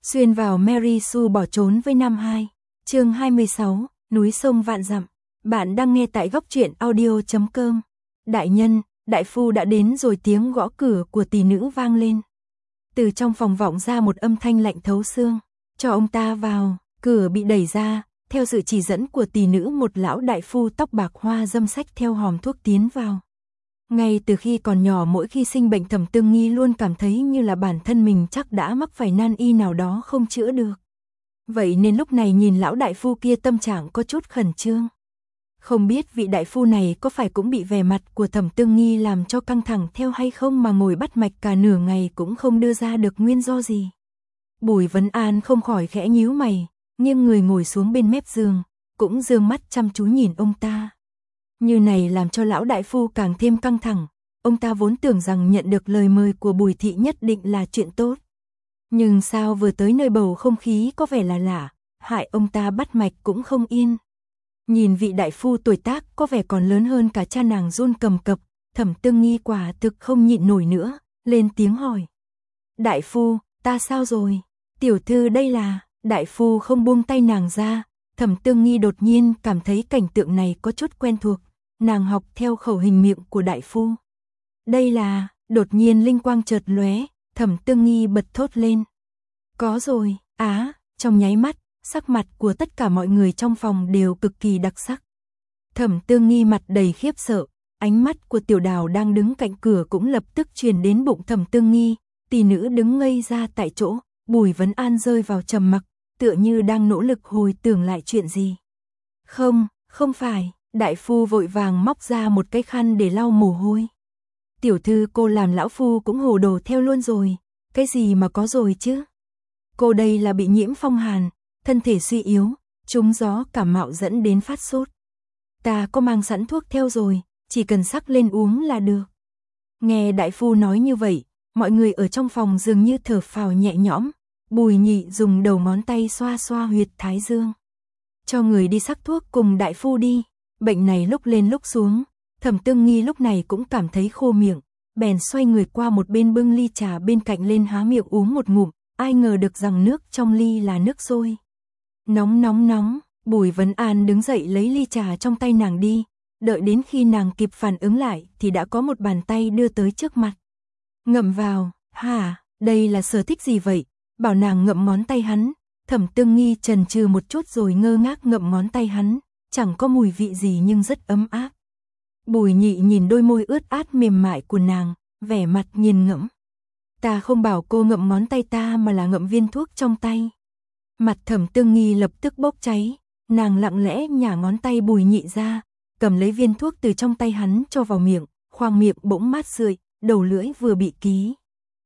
Xuyên vào Mary Sue bỏ trốn với Nam 2. Chương 26, núi sông vạn dặm. Bạn đang nghe tại góc truyện audio.com. Đại nhân, đại phu đã đến rồi, tiếng gõ cửa của tỷ nữ vang lên. Từ trong phòng vọng ra một âm thanh lạnh thấu xương. Cho ông ta vào. Cửa bị đẩy ra, theo sự chỉ dẫn của tỷ nữ, một lão đại phu tóc bạc hoa râm xách theo hòm thuốc tiến vào. Ngay từ khi còn nhỏ, mỗi khi sinh bệnh, Thẩm Tương Nghi luôn cảm thấy như là bản thân mình chắc đã mắc phải nan y nào đó không chữa được. Vậy nên lúc này nhìn lão đại phu kia, tâm trạng có chút khẩn trương. Không biết vị đại phu này có phải cũng bị vẻ mặt của Thẩm Tương Nghi làm cho căng thẳng theo hay không, mà ngồi bắt mạch cả nửa ngày cũng không đưa ra được nguyên do gì. Bùi Vấn An không khỏi khẽ nhíu mày, nhưng người ngồi xuống bên mép giường, cũng dương mắt chăm chú nhìn ông ta. Như này làm cho lão đại phu càng thêm căng thẳng. Ông ta vốn tưởng rằng nhận được lời mời của Bùi thị nhất định là chuyện tốt. Nhưng sao vừa tới nơi bầu không khí có vẻ là lạ, hại ông ta bắt mạch cũng không yên. Nhìn vị đại phu tuổi tác có vẻ còn lớn hơn cả cha nàng run cầm cập, Thẩm Tương Nghi quả thực không nhịn nổi nữa, lên tiếng hỏi. Đại phu, ta sao rồi? Tiểu thư đây là... Đại phu không buông tay nàng ra. Thẩm Tương Nghi đột nhiên cảm thấy cảnh tượng này có chút quen thuộc. Nàng học theo khẩu hình miệng của đại phu. Đây là... Đột nhiên linh quang chợt lóe, Thẩm Tương Nghi bật thốt lên. Có rồi, trong nháy mắt, sắc mặt của tất cả mọi người trong phòng đều cực kỳ đặc sắc. Thẩm Tương Nghi mặt đầy khiếp sợ, ánh mắt của Tiểu Đào đang đứng cạnh cửa cũng lập tức truyền đến bụng Thẩm Tương Nghi. Tỷ nữ đứng ngây ra tại chỗ, Bùi Vấn An rơi vào trầm mặc, tựa như đang nỗ lực hồi tưởng lại chuyện gì. Không phải, đại phu vội vàng móc ra một cái khăn để lau mồ hôi. Tiểu thư, cô làm lão phu cũng hồ đồ theo luôn rồi. Cái gì mà có rồi chứ? Cô đây là bị nhiễm phong hàn, thân thể suy yếu, trúng gió cảm mạo dẫn đến phát sốt. Ta có mang sẵn thuốc theo rồi, chỉ cần sắc lên uống là được. Nghe đại phu nói như vậy, mọi người ở trong phòng dường như thở phào nhẹ nhõm. Bùi Nhị dùng đầu ngón tay xoa xoa huyệt thái dương. Cho người đi sắc thuốc cùng đại phu đi. Bệnh này lúc lên lúc xuống. Thẩm Tương Nghi lúc này cũng cảm thấy khô miệng, bèn xoay người qua một bên bưng ly trà bên cạnh lên há miệng uống một ngụm. Ai ngờ được rằng nước trong ly là nước sôi. Nóng. Bùi Vấn An đứng dậy lấy ly trà trong tay nàng đi. Đợi đến khi nàng kịp phản ứng lại thì đã có một bàn tay đưa tới trước mặt. Ngậm vào. Hả, đây là sở thích gì vậy? Bảo nàng ngậm ngón tay hắn. Thẩm Tương Nghi chần chừ một chút rồi ngơ ngác ngậm ngón tay hắn. Chẳng có mùi vị gì nhưng rất ấm áp. Bùi Nhị nhìn đôi môi ướt át mềm mại của nàng, vẻ mặt nghiền ngẫm. Ta không bảo cô ngậm ngón tay ta mà là ngậm viên thuốc trong tay. Mặt Thẩm Tương Nghi lập tức bốc cháy. Nàng lặng lẽ nhả ngón tay Bùi Nhị ra, cầm lấy viên thuốc từ trong tay hắn cho vào miệng. Khoang miệng bỗng mát rượi, đầu lưỡi vừa bị ký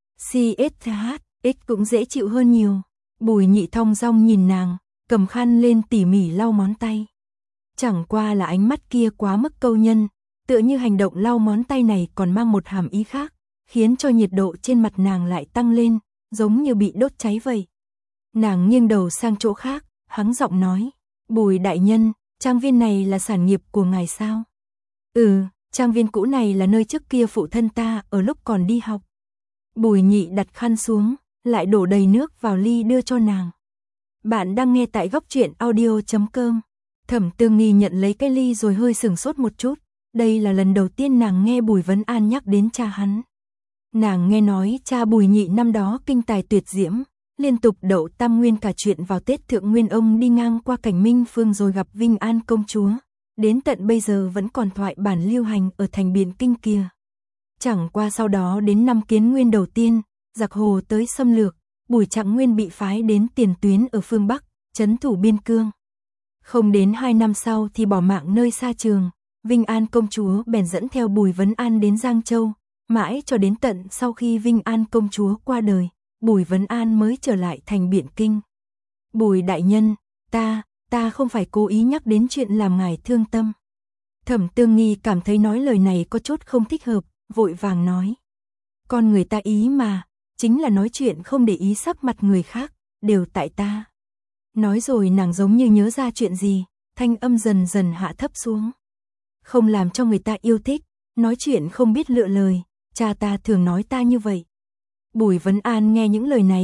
CSH cũng dễ chịu hơn nhiều. Bùi Nhị thong dong nhìn nàng, cầm khăn lên tỉ mỉ lau ngón tay. Chẳng qua là ánh mắt kia quá mức câu nhân, tựa như hành động lau ngón tay này còn mang một hàm ý khác, khiến cho nhiệt độ trên mặt nàng lại tăng lên, giống như bị đốt cháy vậy. Nàng nghiêng đầu sang chỗ khác, hắng giọng nói, Bùi đại nhân, trang viên này là sản nghiệp của ngài sao? Ừ, trang viên cũ này là nơi trước kia phụ thân ta ở lúc còn đi học. Bùi Nhị đặt khăn xuống, lại đổ đầy nước vào ly đưa cho nàng. Bạn đang nghe tại góc truyện audio.com. Thẩm Tương Nghi nhận lấy cái ly rồi hơi sửng sốt một chút. Đây là lần đầu tiên nàng nghe Bùi Vấn An nhắc đến cha hắn. Nàng nghe nói cha Bùi Nhị năm đó kinh tài tuyệt diễm, liên tục đậu tam nguyên, cả chuyện vào Tết Thượng Nguyên ông đi ngang qua cảnh Minh Phương rồi gặp Vinh An công chúa. Đến tận bây giờ vẫn còn thoại bản lưu hành ở thành Biện Kinh kia. Chẳng qua sau đó đến năm Kiến Nguyên đầu tiên, giặc Hồ tới xâm lược, Bùi Trạng Nguyên bị phái đến tiền tuyến ở phương Bắc, trấn thủ biên cương. Không đến 2 năm sau thì bỏ mạng nơi xa trường, Vinh An công chúa bèn dẫn theo Bùi Vấn An đến Giang Châu, mãi cho đến tận sau khi Vinh An công chúa qua đời, Bùi Vấn An mới trở lại thành Biện Kinh. Bùi đại nhân, ta không phải cố ý nhắc đến chuyện làm ngài thương tâm. Thẩm Tương Nghi cảm thấy nói lời này có chút không thích hợp, vội vàng nói. Con người ta ý mà, chính là nói chuyện không để ý sắc mặt người khác, đều tại ta. Nói rồi nàng giống như nhớ ra chuyện gì, thanh âm dần dần hạ thấp xuống. Không làm cho người ta yêu thích, nói chuyện không biết lựa lời, cha ta thường nói ta như vậy. Bùi Vấn An nghe những lời này,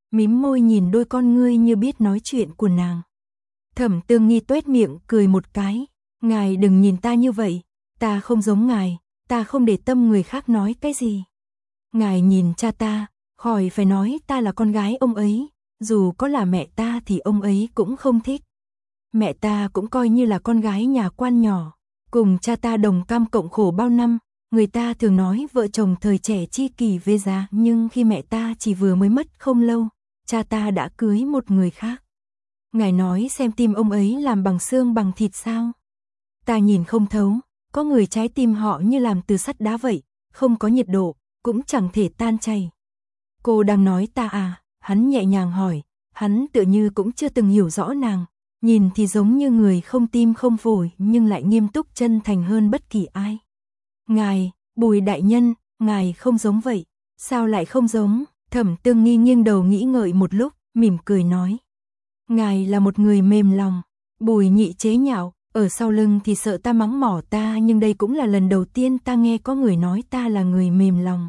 mím môi nhìn đôi con ngươi như biết nói chuyện của nàng. Thẩm Tương Nghi tuét miệng cười một cái, ngài đừng nhìn ta như vậy, ta không giống ngài, ta không để tâm người khác nói cái gì. Ngài nhìn cha ta, khỏi phải nói ta là con gái ông ấy, dù có là mẹ ta thì ông ấy cũng không thích. Mẹ ta cũng coi như là con gái nhà quan nhỏ, cùng cha ta đồng cam cộng khổ bao năm, người ta thường nói vợ chồng thời trẻ chi kỷ vê giá, nhưng khi mẹ ta chỉ vừa mới mất không lâu, cha ta đã cưới một người khác. Ngài nói xem tim ông ấy làm bằng xương bằng thịt sao? Ta nhìn không thấu, có người trái tim họ như làm từ sắt đá vậy, không có nhiệt độ, cũng chẳng thể tan chảy. Cô đang nói ta à? Hắn nhẹ nhàng hỏi, hắn tựa như cũng chưa từng hiểu rõ nàng, nhìn thì giống như người không tim không phổi nhưng lại nghiêm túc chân thành hơn bất kỳ ai. Ngài, Bùi đại nhân, ngài không giống vậy. Sao lại không giống? Thẩm Tương Nghi nghiêng đầu nghĩ ngợi một lúc, mỉm cười nói. Ngài là một người mềm lòng. Bùi Nhị chế nhạo, ở sau lưng thì sợ ta mắng mỏ ta, nhưng đây cũng là lần đầu tiên ta nghe có người nói ta là người mềm lòng.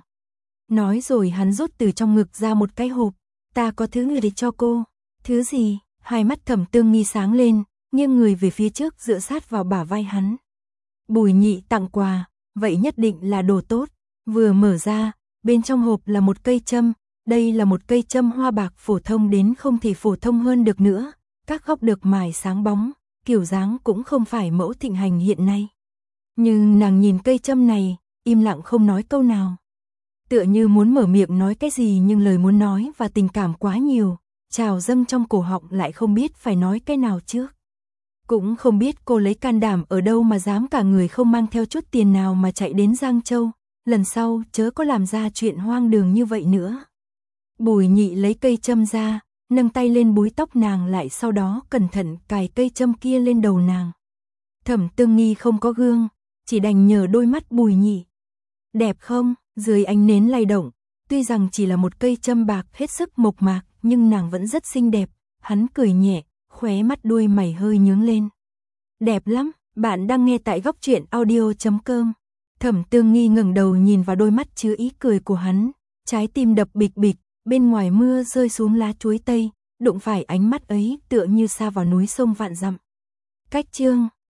Nói rồi hắn rút từ trong ngực ra một cái hộp. Ta có thứ để cho cô. Thứ gì? Hai mắt Thẩm Tương Nghi sáng lên, nghiêng người về phía trước dựa sát vào bả vai hắn. Bùi Nhị tặng quà, vậy nhất định là đồ tốt. Vừa mở ra, bên trong hộp là một cây châm. Đây là một cây châm hoa bạc phổ thông đến không thể phổ thông hơn được nữa. Các góc được mài sáng bóng, kiểu dáng cũng không phải mẫu thịnh hành hiện nay. Nhưng nàng nhìn cây châm này, im lặng không nói câu nào. Tựa như muốn mở miệng nói cái gì nhưng lời muốn nói và tình cảm quá nhiều, trào dâng trong cổ họng lại không biết phải nói cái nào trước. Cũng không biết cô lấy can đảm ở đâu mà dám cả người không mang theo chút tiền nào mà chạy đến Giang Châu, lần sau chớ có làm ra chuyện hoang đường như vậy nữa. Bùi Nhị lấy cây châm ra, nâng tay lên búi tóc nàng lại, sau đó cẩn thận cài cây châm kia lên đầu nàng. Thẩm Tương Nghi không có gương, chỉ đành nhờ đôi mắt Bùi Nhị. Đẹp không? Dưới ánh nến lay động, tuy rằng chỉ là một cây châm bạc hết sức mộc mạc, nhưng nàng vẫn rất xinh đẹp. Hắn cười nhẹ, khóe mắt đuôi mày hơi nhướng lên. Đẹp lắm. Bạn đang nghe tại Góc Truyện Audio.com. Thẩm Tương Nghi ngẩng đầu nhìn vào đôi mắt chứa ý cười của hắn, trái tim đập bịch bịch. Bên ngoài mưa rơi xuống lá chuối tây, đụng phải ánh mắt ấy tựa như sa vào núi sông vạn dặm. Cách chương